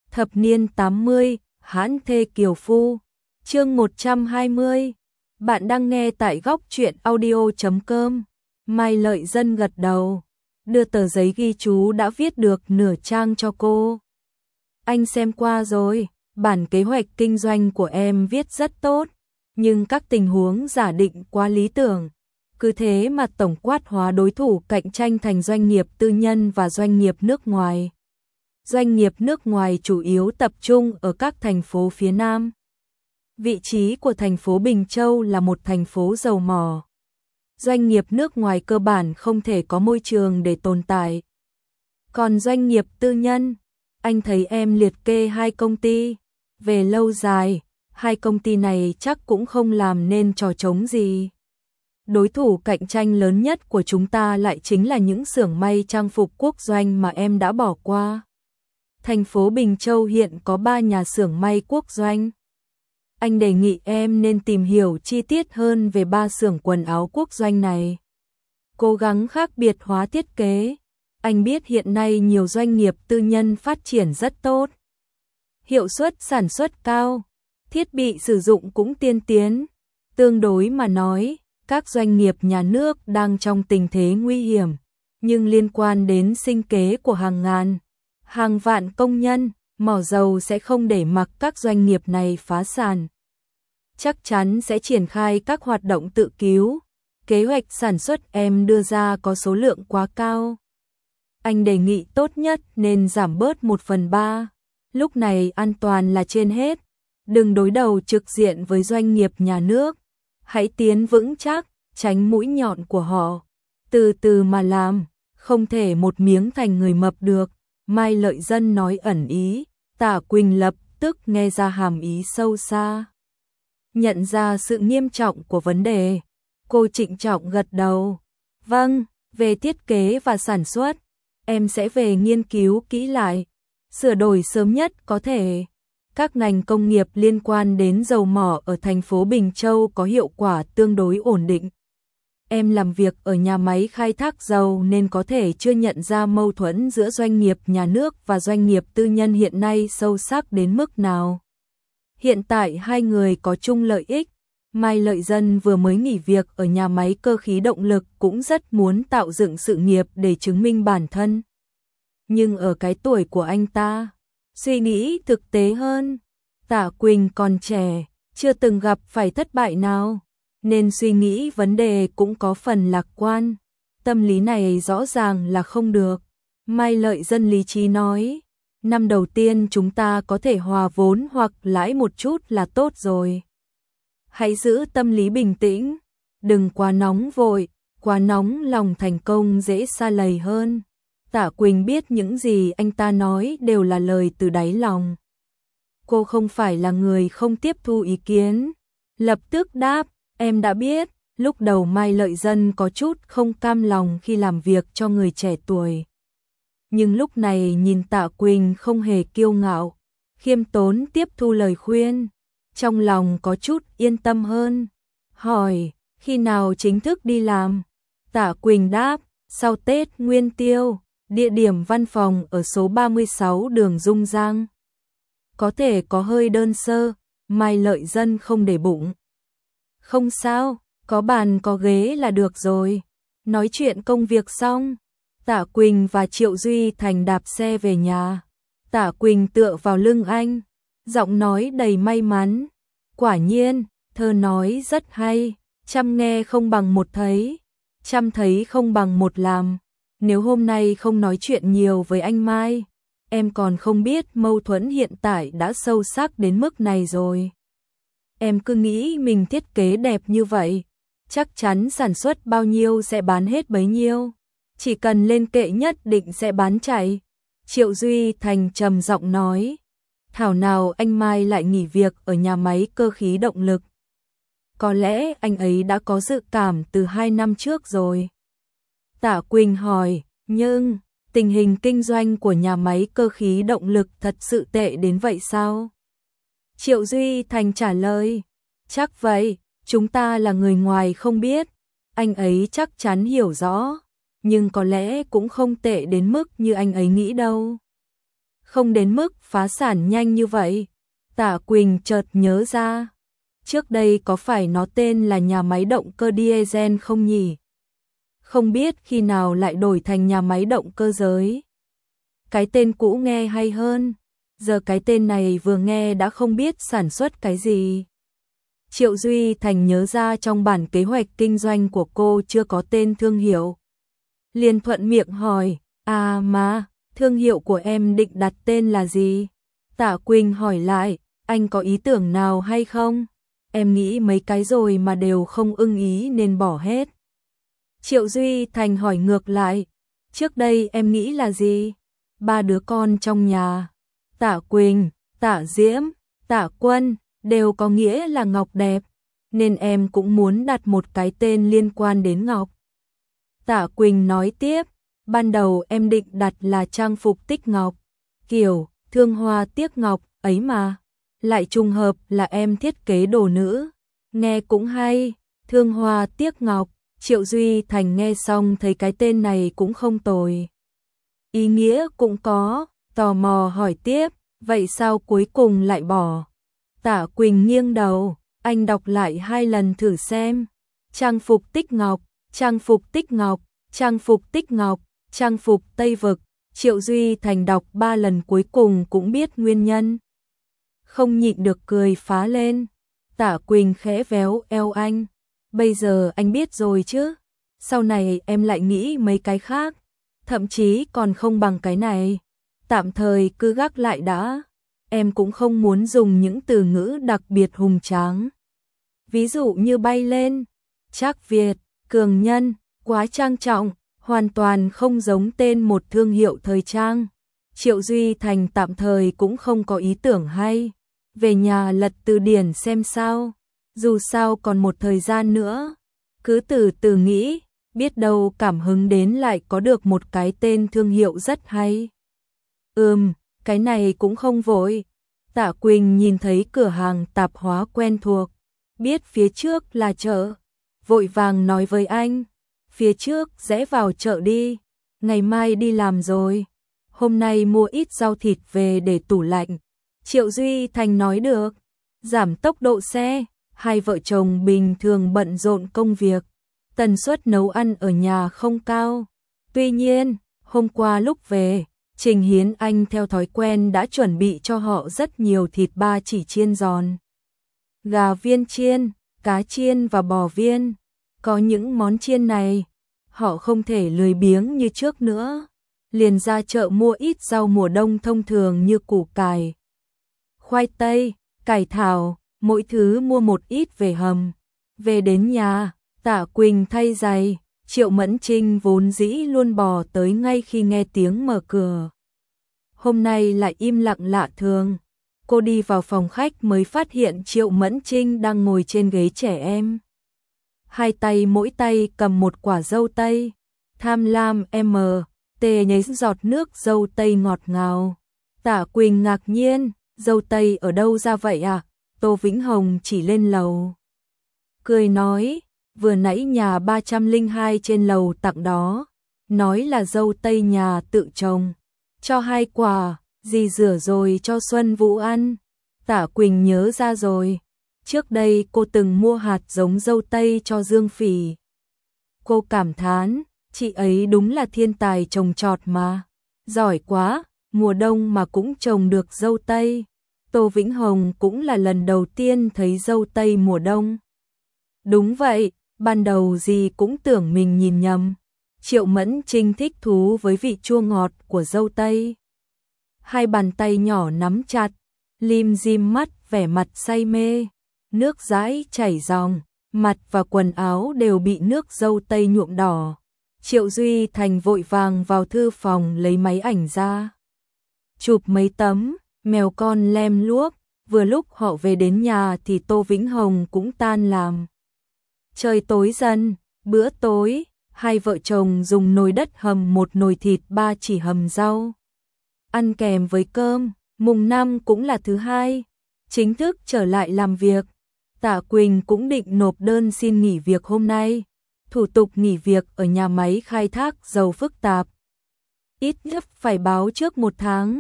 Thập niên 80, hãn thê kiều phu. Chương 120. Bạn đang nghe tại góc truyện audio.com. Mai Lợi Dân gật đầu, đưa tờ giấy ghi chú đã viết được nửa trang cho cô. Anh xem qua rồi, bản kế hoạch kinh doanh của em viết rất tốt, nhưng các tình huống giả định quá lý tưởng. Cứ thế mà tổng quát hóa đối thủ cạnh tranh thành doanh nghiệp tư nhân và doanh nghiệp nước ngoài. Doanh nghiệp nước ngoài chủ yếu tập trung ở các thành phố phía Nam. Vị trí của thành phố Bình Châu là một thành phố dầu mỏ. Doanh nghiệp nước ngoài cơ bản không thể có môi trường để tồn tại. Còn doanh nghiệp tư nhân, anh thấy em liệt kê hai công ty. Về lâu dài, hai công ty này chắc cũng không làm nên trò trống gì. Đối thủ cạnh tranh lớn nhất của chúng ta lại chính là những xưởng may trang phục quốc doanh mà em đã bỏ qua. Thành phố Bình Châu hiện có 3 nhà xưởng may quốc doanh. Anh đề nghị em nên tìm hiểu chi tiết hơn về 3 xưởng quần áo quốc doanh này. Cố gắng khác biệt hóa thiết kế. Anh biết hiện nay nhiều doanh nghiệp tư nhân phát triển rất tốt. Hiệu suất sản xuất cao, thiết bị sử dụng cũng tiên tiến. Tương đối mà nói, các doanh nghiệp nhà nước đang trong tình thế nguy hiểm, nhưng liên quan đến sinh kế của hàng ngàn, hàng vạn công nhân, mỏ dầu sẽ không để mặc các doanh nghiệp này phá sản. Chắc chắn sẽ triển khai các hoạt động tự cứu. Kế hoạch sản xuất em đưa ra có số lượng quá cao. Anh đề nghị tốt nhất nên giảm bớt 1/3. Lúc này an toàn là trên hết. Đừng đối đầu trực diện với doanh nghiệp nhà nước. Hãy tiến vững chắc, tránh mũi nhọn của họ. Từ từ mà làm, không thể một miếng thành người mập được. Mai Lợi Dân nói ẩn ý, Tạ Quỳnh lập tức nghe ra hàm ý sâu xa. Nhận ra sự nghiêm trọng của vấn đề, cô trịnh trọng gật đầu. Vâng, về thiết kế và sản xuất, em sẽ về nghiên cứu kỹ lại, sửa đổi sớm nhất có thể. Các ngành công nghiệp liên quan đến dầu mỏ ở thành phố Bình Châu có hiệu quả tương đối ổn định. Em làm việc ở nhà máy khai thác dầu nên có thể chưa nhận ra mâu thuẫn giữa doanh nghiệp nhà nước và doanh nghiệp tư nhân hiện nay sâu sắc đến mức nào. Hiện tại hai người có chung lợi ích. Mai Lợi Dân vừa mới nghỉ việc ở nhà máy cơ khí động lực cũng rất muốn tạo dựng sự nghiệp để chứng minh bản thân. Nhưng ở cái tuổi của anh ta, suy nghĩ thực tế hơn. Tạ Quỳnh còn trẻ, chưa từng gặp phải thất bại nào, nên suy nghĩ vấn đề cũng có phần lạc quan. Tâm lý này rõ ràng là không được. Mai Lợi Dân lý trí nói, năm đầu tiên chúng ta có thể hòa vốn hoặc lãi một chút là tốt rồi. Hãy giữ tâm lý bình tĩnh, đừng quá nóng vội, quá nóng lòng thành công dễ sa lầy hơn. Tạ Quỳnh biết những gì anh ta nói đều là lời từ đáy lòng. Cô không phải là người không tiếp thu ý kiến, lập tức đáp, em đã biết. Lúc đầu Mai Lợi Dân có chút không cam lòng khi làm việc cho người trẻ tuổi. Nhưng lúc này nhìn Tạ Quỳnh không hề kiêu ngạo, khiêm tốn tiếp thu lời khuyên, trong lòng có chút yên tâm hơn. Hỏi, khi nào chính thức đi làm? Tạ Quỳnh đáp, sau Tết Nguyên Tiêu, địa điểm văn phòng ở số 36 đường Dung Giang. Có thể có hơi đơn sơ, Mai Lợi Dân không để bụng. Không sao, có bàn có ghế là được rồi. Nói chuyện công việc xong, Tạ Quỳnh và Triệu Duy Thành đạp xe về nhà. Tạ Quỳnh tựa vào lưng anh, giọng nói đầy may mắn. Quả nhiên, thơ nói rất hay, trăm nghe không bằng một thấy, trăm thấy không bằng một làm. Nếu hôm nay không nói chuyện nhiều với anh Mai, em còn không biết mâu thuẫn hiện tại đã sâu sắc đến mức này rồi. Em cứ nghĩ mình thiết kế đẹp như vậy, chắc chắn sản xuất bao nhiêu sẽ bán hết bấy nhiêu. Chỉ cần lên kệ nhất định sẽ bán chạy. Triệu Duy Thành trầm giọng nói. Thảo nào anh Mai lại nghỉ việc ở nhà máy cơ khí động lực. Có lẽ anh ấy đã có dự cảm từ 2 năm trước rồi. Tạ Quỳnh hỏi, nhưng tình hình kinh doanh của nhà máy cơ khí động lực thật sự tệ đến vậy sao? Triệu Duy Thành trả lời, chắc vậy, chúng ta là người ngoài không biết. Anh ấy chắc chắn hiểu rõ, nhưng có lẽ cũng không tệ đến mức như anh ấy nghĩ đâu. không đến mức phá sản nhanh như vậy. Tạ Quỳnh chợt nhớ ra, trước đây có phải nó tên là nhà máy động cơ diesel không nhỉ? Không biết khi nào lại đổi thành nhà máy động cơ giới. Cái tên cũ nghe hay hơn, giờ cái tên này vừa nghe đã không biết sản xuất cái gì. Triệu Duy Thành nhớ ra trong bản kế hoạch kinh doanh của cô chưa có tên thương hiệu. Liền thuận miệng hỏi, à mà, thương hiệu của em định đặt tên là gì? Tạ Quỳnh hỏi lại, anh có ý tưởng nào hay không? Em nghĩ mấy cái rồi mà đều không ưng ý nên bỏ hết. Triệu Duy Thành hỏi ngược lại, trước đây em nghĩ là gì? 3 đứa con trong nhà, Tạ Quỳnh, Tạ Diễm, Tạ Quân, đều có nghĩa là ngọc đẹp, nên em cũng muốn đặt một cái tên liên quan đến ngọc. Tạ Quỳnh nói tiếp, ban đầu em định đặt là trang phục tích ngọc, kiểu thương hoa tiếc ngọc ấy mà, lại trùng hợp là em thiết kế đồ nữ, nghe cũng hay, thương hoa tiếc ngọc. Triệu Duy Thành nghe xong thấy cái tên này cũng không tồi. Ý nghĩa cũng có, tò mò hỏi tiếp, vậy sao cuối cùng lại bỏ? Tạ Quỳnh nghiêng đầu, anh đọc lại 2 lần thử xem. Trang phục tích ngọc, trang phục tích ngọc, trang phục tích ngọc, trang phục Tây Vực. Triệu Duy Thành đọc 3 lần cuối cùng cũng biết nguyên nhân. Không nhịn được cười phá lên. Tạ Quỳnh khẽ véo eo anh. Bây giờ anh biết rồi chứ, sau này em lại nghĩ mấy cái khác, thậm chí còn không bằng cái này. Tạm thời cứ gác lại đã, em cũng không muốn dùng những từ ngữ đặc biệt hùng tráng. Ví dụ như bay lên, trác Việt, cường nhân, quá trang trọng, hoàn toàn không giống tên một thương hiệu thời trang. Triệu Duy Thành tạm thời cũng không có ý tưởng hay, về nhà lật từ điển xem sao. Dù sao còn một thời gian nữa, cứ từ từ nghĩ, biết đâu cảm hứng đến lại có được một cái tên thương hiệu rất hay. Cái này cũng không vội. Tạ Quỳnh nhìn thấy cửa hàng tạp hóa quen thuộc, biết phía trước là chợ, vội vàng nói với anh, phía trước rẽ vào chợ đi, ngày mai đi làm rồi, hôm nay mua ít rau thịt về để tủ lạnh. Triệu Duy Thành nói được, giảm tốc độ xe. Hai vợ chồng bình thường bận rộn công việc, tần suất nấu ăn ở nhà không cao. Tuy nhiên, hôm qua lúc về, Trình Hiến Anh theo thói quen đã chuẩn bị cho họ rất nhiều thịt ba chỉ chiên giòn, gà viên chiên, cá chiên và bò viên. Có những món chiên này, họ không thể lười biếng như trước nữa. Liền ra chợ mua ít rau mùa đông thông thường như củ cải, khoai tây, cải thảo. Mỗi thứ mua một ít về hầm. Về đến nhà, Tạ Quỳnh thay giày, Triệu Mẫn Trinh vốn dĩ luôn bò tới ngay khi nghe tiếng mở cửa. Hôm nay lại im lặng lạ thường. Cô đi vào phòng khách mới phát hiện Triệu Mẫn Trinh đang ngồi trên ghế trẻ em. Hai tay mỗi tay cầm một quả dâu tây. Tham lam tê nhấy giọt nước dâu tây ngọt ngào. Tạ Quỳnh ngạc nhiên, dâu tây ở đâu ra vậy à? Tô Vĩnh Hồng chỉ lên lầu, cười nói, vừa nãy nhà 302 trên lầu tặng đó, nói là dâu tây nhà tự trồng, cho 2 quả, dì rửa rồi cho Xuân Vũ ăn. Tạ Quỳnh nhớ ra rồi, trước đây cô từng mua hạt giống dâu tây cho Dương Phỉ. Cô cảm thán, chị ấy đúng là thiên tài trồng trọt mà, giỏi quá, mùa đông mà cũng trồng được dâu tây. Tô Vĩnh Hồng cũng là lần đầu tiên thấy dâu tây mùa đông. Đúng vậy, ban đầu dì cũng tưởng mình nhìn nhầm. Triệu Mẫn Trinh thích thú với vị chua ngọt của dâu tây. Hai bàn tay nhỏ nắm chặt, lim dim mắt vẻ mặt say mê. Nước dãi chảy ròng, mặt và quần áo đều bị nước dâu tây nhuộm đỏ. Triệu Duy Thành vội vàng vào thư phòng lấy máy ảnh ra, chụp mấy tấm. Mèo con lem luốc, vừa lúc họ về đến nhà thì Tô Vĩnh Hồng cũng tan làm. Trời tối dần, bữa tối, hai vợ chồng dùng nồi đất hầm một nồi thịt ba chỉ hầm rau. Ăn kèm với cơm, mùng 5 cũng là thứ hai, chính thức trở lại làm việc. Tạ Quỳnh cũng định nộp đơn xin nghỉ việc hôm nay. Thủ tục nghỉ việc ở nhà máy khai thác dầu phức tạp, ít nhất phải báo trước 1 tháng.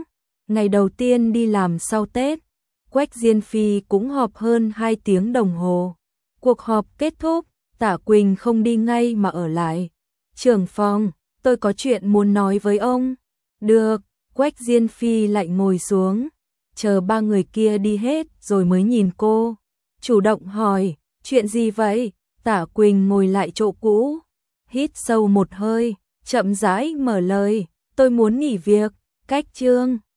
Ngày đầu tiên đi làm sau Tết, Quách Diên Phi cũng họp hơn 2 tiếng đồng hồ. Cuộc họp kết thúc, Tạ Quỳnh không đi ngay mà ở lại. Trưởng phòng, tôi có chuyện muốn nói với ông. Được, Quách Diên Phi lại ngồi xuống, chờ ba người kia đi hết rồi mới nhìn cô. Chủ động hỏi, chuyện gì vậy? Tạ Quỳnh ngồi lại chỗ cũ, hít sâu một hơi, chậm rãi mở lời, tôi muốn nghỉ việc, Cách Trương.